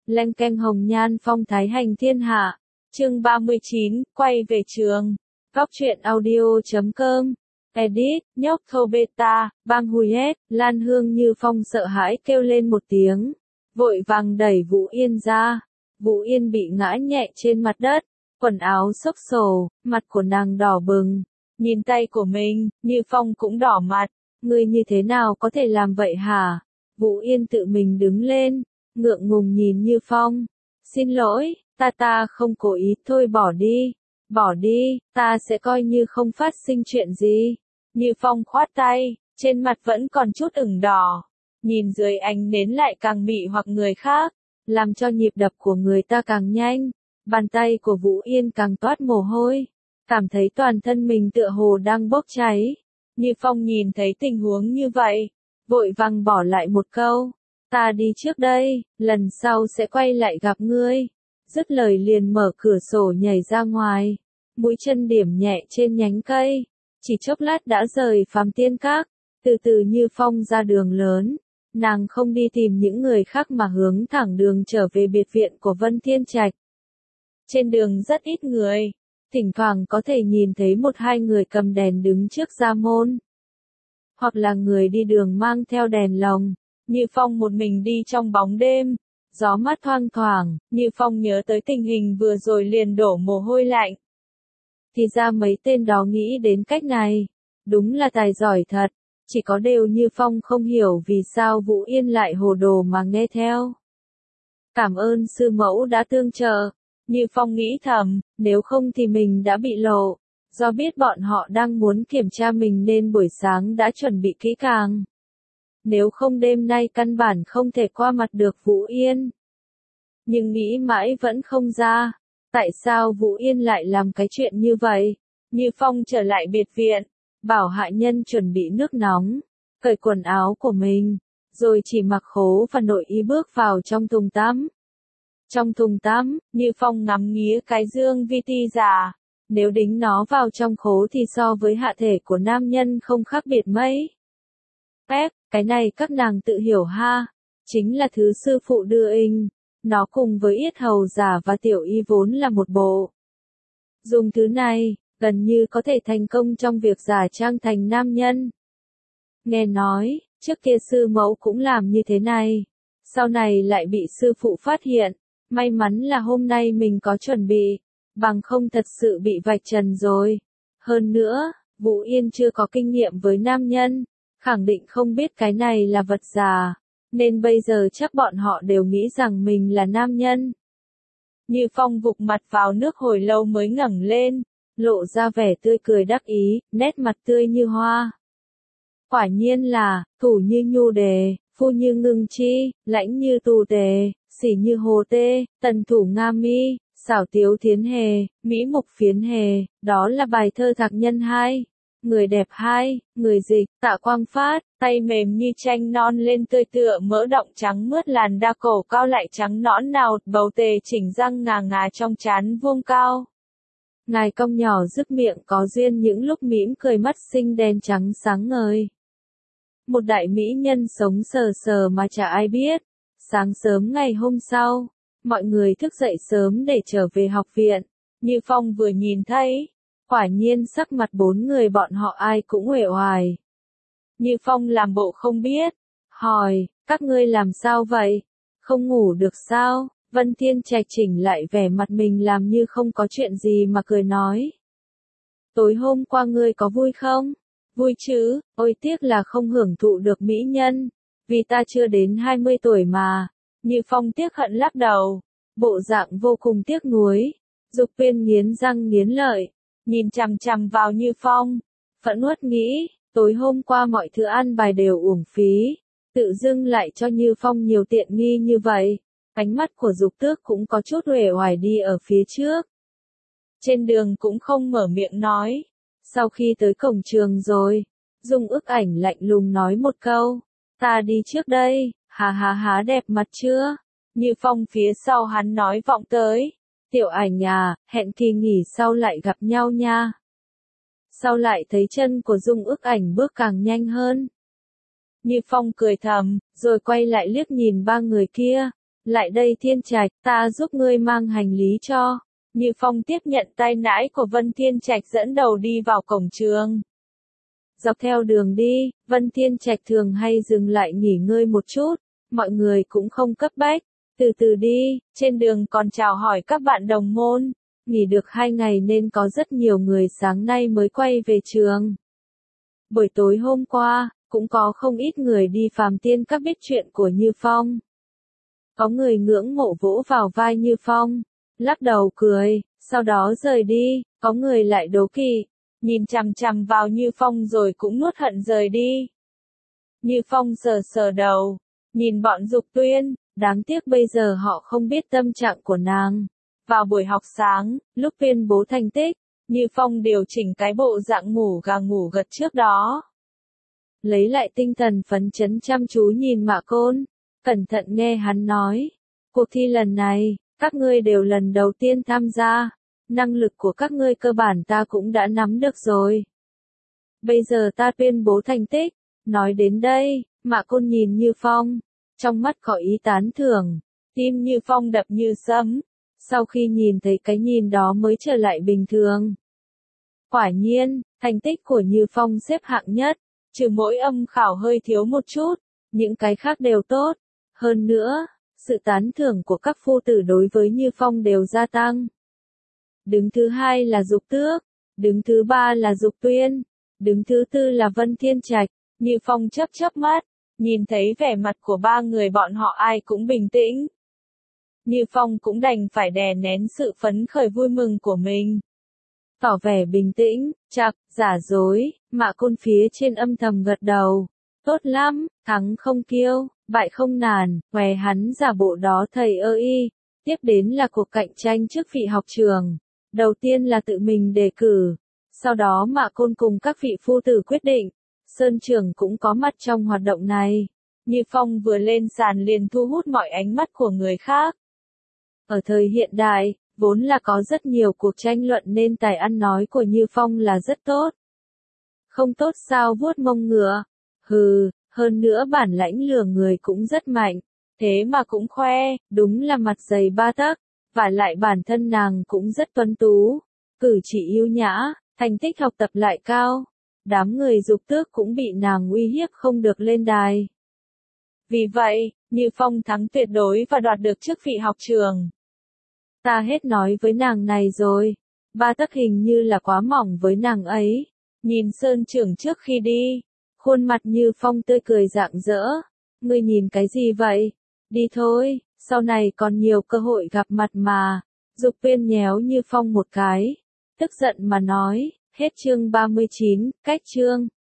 Leng keng hồng nhan phong thái hành thiên hạ. Chương 39, quay về trường. Góc truyện audio.com. Edit, nhóc thâu beta, bang hùi hét, Lan Hương Như Phong sợ hãi kêu lên một tiếng. Vội vàng đẩy Vũ Yên ra. Vũ Yên bị ngã nhẹ trên mặt đất. Quần áo xốc xồ, mặt của nàng đỏ bừng. Nhìn tay của mình, Như Phong cũng đỏ mặt. Ngươi như thế nào có thể làm vậy hả? Vũ Yên tự mình đứng lên, ngượng ngùng nhìn Như Phong. Xin lỗi, ta không cố ý, thôi bỏ đi, ta sẽ coi như không phát sinh chuyện gì. Như Phong khoát tay, trên mặt vẫn còn chút ửng đỏ. Nhìn dưới ánh nến lại càng mị hoặc người khác, làm cho nhịp đập của người ta càng nhanh. Bàn tay của Vũ Yên càng toát mồ hôi, cảm thấy toàn thân mình tựa hồ đang bốc cháy. Như Phong nhìn thấy tình huống như vậy, vội vàng bỏ lại một câu. Ta đi trước đây, lần sau sẽ quay lại gặp ngươi. Dứt lời liền mở cửa sổ nhảy ra ngoài. Mũi chân điểm nhẹ trên nhánh cây. Chỉ chốc lát đã rời Phàm Tiên Các. Từ từ Như Phong ra đường lớn. Nàng không đi tìm những người khác mà hướng thẳng đường trở về biệt viện của Vân Thiên Trạch. Trên đường rất ít người. Thỉnh thoảng có thể nhìn thấy một hai người cầm đèn đứng trước gia môn. Hoặc là người đi đường mang theo đèn lồng. Như Phong một mình đi trong bóng đêm. Gió mát thoang thoảng, Như Phong nhớ tới tình hình vừa rồi liền đổ mồ hôi lạnh. Thì ra mấy tên đó nghĩ đến cách này. Đúng là tài giỏi thật. Chỉ có điều Như Phong không hiểu vì sao Vũ Yên lại hồ đồ mà nghe theo. Cảm ơn sư mẫu đã tương trợ. Như Phong nghĩ thầm, nếu không thì mình đã bị lộ. Do biết bọn họ đang muốn kiểm tra mình nên buổi sáng đã chuẩn bị kỹ càng. Nếu không đêm nay căn bản không thể qua mặt được Vũ Yên. Nhưng nghĩ mãi vẫn không ra. Tại sao Vũ Yên lại làm cái chuyện như vậy? Như Phong trở lại biệt viện. Bảo hạ nhân chuẩn bị nước nóng. Cởi quần áo của mình. Rồi chỉ mặc khố và nội y bước vào trong thùng tắm. Trong thùng tắm, Như Phong ngắm nghía cái dương vi ti giả. Nếu đính nó vào trong khố thì so với hạ thể của nam nhân không khác biệt mấy. Cái này các nàng tự hiểu ha. Chính là thứ sư phụ đưa in. Nó cùng với yết hầu giả và tiểu y vốn là một bộ. Dùng thứ này, gần như có thể thành công trong việc giả trang thành nam nhân. Nghe nói, trước kia sư mẫu cũng làm như thế này. Sau này lại bị sư phụ phát hiện. May mắn là hôm nay mình có chuẩn bị. Bằng không thật sự bị vạch trần rồi. Hơn nữa, Vũ Yên chưa có kinh nghiệm với nam nhân. Khẳng định không biết cái này là vật giả. Nên bây giờ chắc bọn họ đều nghĩ rằng mình là nam nhân. Như Phong vụt mặt vào nước hồi lâu mới ngẩng lên. Lộ ra vẻ tươi cười đắc ý, nét mặt tươi như hoa. Quả nhiên là, thủ như nhu đề, phu như ngưng chi, lãnh như tù tề, sỉ như hồ tê, tần thủ nga mi, xảo tiếu thiến hề, mỹ mục phiến hề, đó là bài thơ Thạc Nhân 2. Người đẹp 2, người dịch, Tạ Quang Phát, tay mềm như chanh non lên tươi tựa mỡ động trắng mướt làn đa cổ cao lại trắng nõn nào, bầu tề chỉnh răng ngà trong trán vuông cao. Ngài cong nhỏ dứt miệng có duyên những lúc mỉm cười mắt xinh đen trắng sáng ngời. Một đại mỹ nhân sống sờ sờ mà chả ai biết. Sáng sớm ngày hôm sau, mọi người thức dậy sớm để trở về học viện. Như Phong vừa nhìn thấy, quả nhiên sắc mặt bốn người bọn họ ai cũng uể oải. Như Phong làm bộ không biết, hỏi, các ngươi làm sao vậy? Không ngủ được sao? Vân Thiên Trạch chỉnh lại vẻ mặt mình làm như không có chuyện gì mà cười nói. Tối hôm qua ngươi có vui không? Vui chứ, ôi tiếc là không hưởng thụ được mỹ nhân. Vì ta chưa đến 20 tuổi mà. Như Phong tiếc hận lắc đầu. Bộ dạng vô cùng tiếc nuối. Dục Viên nghiến răng nghiến lợi. Nhìn chằm chằm vào Như Phong. Phẫn uất nghĩ, tối hôm qua mọi thứ ăn bài đều uổng phí. Tự dưng lại cho Như Phong nhiều tiện nghi như vậy. Ánh mắt của Dục Tước cũng có chút uể oải đi ở phía trước. Trên đường cũng không mở miệng nói. Sau khi tới cổng trường rồi, Dung Ức Ảnh lạnh lùng nói một câu. Ta đi trước đây, há đẹp mặt chưa? Như Phong phía sau hắn nói vọng tới. Tiểu Ảnh à, hẹn kỳ nghỉ sau lại gặp nhau nha. Sau lại thấy chân của Dung Ức Ảnh bước càng nhanh hơn. Như Phong cười thầm, rồi quay lại liếc nhìn ba người kia. lại đây Thiên Trạch, ta giúp ngươi mang hành lý cho. Như Phong tiếp nhận tay nải của Vân Thiên Trạch dẫn đầu đi vào cổng trường. Dọc theo đường đi, Vân Thiên Trạch thường hay dừng lại nghỉ ngơi một chút, mọi người cũng không cấp bách, từ từ đi, trên đường còn chào hỏi các bạn đồng môn, nghỉ được 2 ngày nên có rất nhiều người sáng nay mới quay về trường. Buổi tối hôm qua, cũng có không ít người đi phàm tiên các biết chuyện của Như Phong. Có người ngưỡng mộ vỗ vào vai Như Phong, lắc đầu cười, sau đó rời đi, có người lại đố kỵ, nhìn chằm chằm vào Như Phong rồi cũng nuốt hận rời đi. Như Phong sờ sờ đầu, nhìn bọn Dục Tuyên, đáng tiếc bây giờ họ không biết tâm trạng của nàng. Vào buổi học sáng, lúc tuyên bố thành tích, Như Phong điều chỉnh cái bộ dạng ngủ gà ngủ gật trước đó. Lấy lại tinh thần phấn chấn chăm chú nhìn Mạ Côn, cẩn thận nghe hắn nói. Cuộc thi lần này, các ngươi đều lần đầu tiên tham gia, năng lực của các ngươi cơ bản ta cũng đã nắm được rồi. Bây giờ ta tuyên bố thành tích, nói đến đây, Mạ Côn nhìn Như Phong, trong mắt có ý tán thưởng, tim Như Phong đập như sấm, sau khi nhìn thấy cái nhìn đó mới trở lại bình thường. Quả nhiên, thành tích của Như Phong xếp hạng nhất, trừ mỗi âm khảo hơi thiếu một chút, những cái khác đều tốt. Hơn nữa, sự tán thưởng của các phu tử đối với Như Phong đều gia tăng. Đứng thứ 2 là Dục Tước, đứng thứ 3 là Dục Tuyên, đứng thứ 4 là Vân Thiên Trạch. Như Phong chớp chớp mắt, nhìn thấy vẻ mặt của 3 người bọn họ ai cũng bình tĩnh. Như Phong cũng đành phải đè nén sự phấn khởi vui mừng của mình. Tỏ vẻ bình tĩnh, chạc, giả dối, Mạ Côn phía trên âm thầm gật đầu. Tốt lắm, thắng không kiêu, bại không nản, què hắn giả bộ đó thầy ơi. Tiếp đến là cuộc cạnh tranh trước vị học trường. Đầu tiên là tự mình đề cử. Sau đó Mạ Côn cùng các vị phu tử quyết định. Sơn Trưởng cũng có mặt trong hoạt động này. Như Phong vừa lên sàn liền thu hút mọi ánh mắt của người khác. Ở thời hiện đại, vốn là có rất nhiều cuộc tranh luận nên tài ăn nói của Như Phong là rất tốt. Không tốt sao vuốt mông ngựa. Hừ, hơn nữa bản lãnh lừa người cũng rất mạnh. Thế mà cũng khoe, đúng là mặt dày 3 tấc. Và lại bản thân nàng cũng rất tuấn tú. Cử chỉ yêu nhã, thành tích học tập lại cao. Đám người Dục Tước cũng bị nàng uy hiếp không được lên đài. Vì vậy, Như Phong thắng tuyệt đối và đoạt được chức vị học trường. Ta hết nói với nàng này rồi. 3 tấc hình như là quá mỏng với nàng ấy. Nhìn Sơn Trưởng trước khi đi. Khuôn mặt Như Phong tươi cười rạng rỡ. Ngươi nhìn cái gì vậy? Đi thôi, sau này còn nhiều cơ hội gặp mặt mà. Dục Tuyên nhéo Như Phong một cái. Tức giận mà nói, hết chương 39, cách chương.